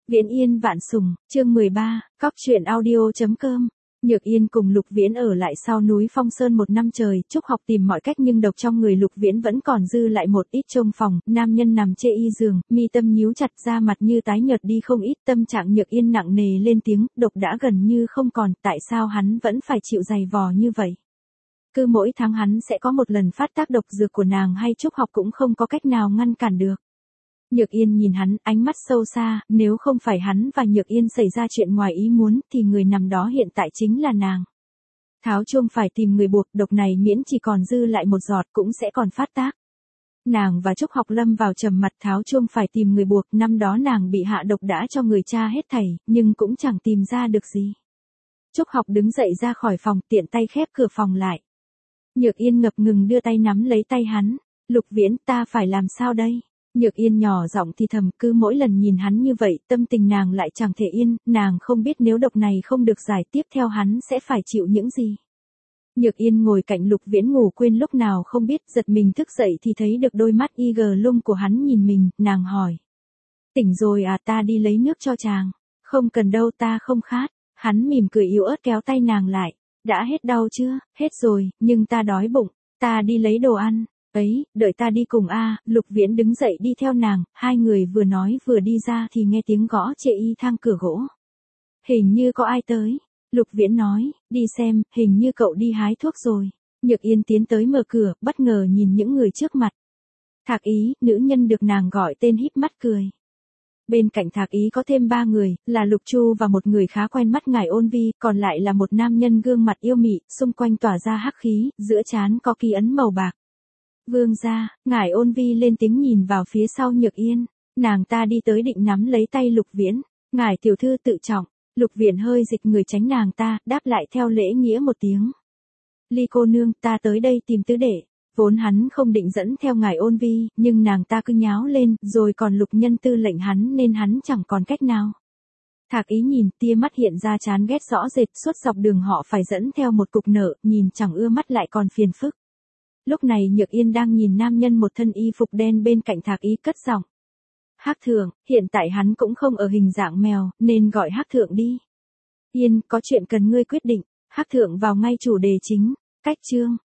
Viễn Yên Vạn Sủng, chương 13, cóc truyện audio.com. Nhược Yên cùng Lục Viễn ở lại sau núi Phong Sơn một năm trời, Trúc Học tìm mọi cách nhưng độc trong người Lục Viễn vẫn còn dư lại một ít trong phòng, nam nhân nằm chê y giường, mi tâm nhíu chặt ra mặt như tái nhợt đi không ít, tâm trạng Nhược Yên nặng nề lên tiếng, độc đã gần như không còn, tại sao hắn vẫn phải chịu dày vò như vậy? Cứ mỗi tháng hắn sẽ có một lần phát tác độc dược của nàng hay Trúc Học cũng không có cách nào ngăn cản được. Nhược Yên nhìn hắn, ánh mắt sâu xa, nếu không phải hắn và Nhược Yên xảy ra chuyện ngoài ý muốn thì người nằm đó hiện tại chính là nàng. Tháo chuông phải tìm người buộc, độc này miễn chỉ còn dư lại một giọt cũng sẽ còn phát tác. Nàng và Trúc Học lâm vào trầm mặt, tháo chuông phải tìm người buộc, năm đó nàng bị hạ độc đã cho người cha hết thảy, nhưng cũng chẳng tìm ra được gì. Trúc Học đứng dậy ra khỏi phòng, tiện tay khép cửa phòng lại. Nhược Yên ngập ngừng đưa tay nắm lấy tay hắn, Lục Viễn, ta phải làm sao đây? Nhược Yên nhỏ giọng thì thầm, cứ mỗi lần nhìn hắn như vậy, tâm tình nàng lại chẳng thể yên, nàng không biết nếu độc này không được giải tiếp theo hắn sẽ phải chịu những gì. Nhược Yên ngồi cạnh Lục Viễn ngủ quên lúc nào không biết, giật mình thức dậy thì thấy được đôi mắt y gờ lung của hắn nhìn mình, nàng hỏi. Tỉnh rồi à, ta đi lấy nước cho chàng. Không cần đâu, ta không khát. Hắn mỉm cười yếu ớt kéo tay nàng lại. Đã hết đau chưa? Hết rồi, nhưng ta đói bụng. Ta đi lấy đồ ăn. Ấy, đợi ta đi cùng a. Lục Viễn đứng dậy đi theo nàng, hai người vừa nói vừa đi ra thì nghe tiếng gõ chệ y thang cửa gỗ. Hình như có ai tới. Lục Viễn nói, đi xem, hình như cậu đi hái thuốc rồi. Nhược Yên tiến tới mở cửa, bất ngờ nhìn những người trước mặt. Thạc Ý, nữ nhân được nàng gọi tên híp mắt cười. Bên cạnh Thạc Ý có thêm 3 người, là Lục Chu và một người khá quen mắt Ngải Ôn Vi, còn lại là một nam nhân gương mặt yêu mị, xung quanh tỏa ra hắc khí, giữa trán có ký ấn màu bạc. Vương gia, Ngải Ôn Vi lên tiếng nhìn vào phía sau Nhược Yên, nàng ta đi tới định nắm lấy tay Lục Viễn, Ngải tiểu thư tự trọng. Lục Viễn hơi dịch người tránh nàng ta, đáp lại theo lễ nghĩa một tiếng. Ly cô nương, ta tới đây tìm tứ đệ. Vốn hắn không định dẫn theo Ngải Ôn Vi, nhưng nàng ta cứ nháo lên, rồi còn Lục nhân tư lệnh hắn nên hắn chẳng còn cách nào. Thạc Ý nhìn, tia mắt hiện ra chán ghét rõ rệt, suốt dọc đường họ phải dẫn theo một cục nợ, nhìn chẳng ưa mắt lại còn phiền phức. Lúc này Nhược Yên đang nhìn nam nhân một thân y phục đen bên cạnh Thạc Ý cất giọng. Hắc Thượng, hiện tại hắn cũng không ở hình dạng mèo, nên gọi Hắc Thượng đi. Yên, có chuyện cần ngươi quyết định. Hắc Thượng vào ngay chủ đề chính. Cách chương.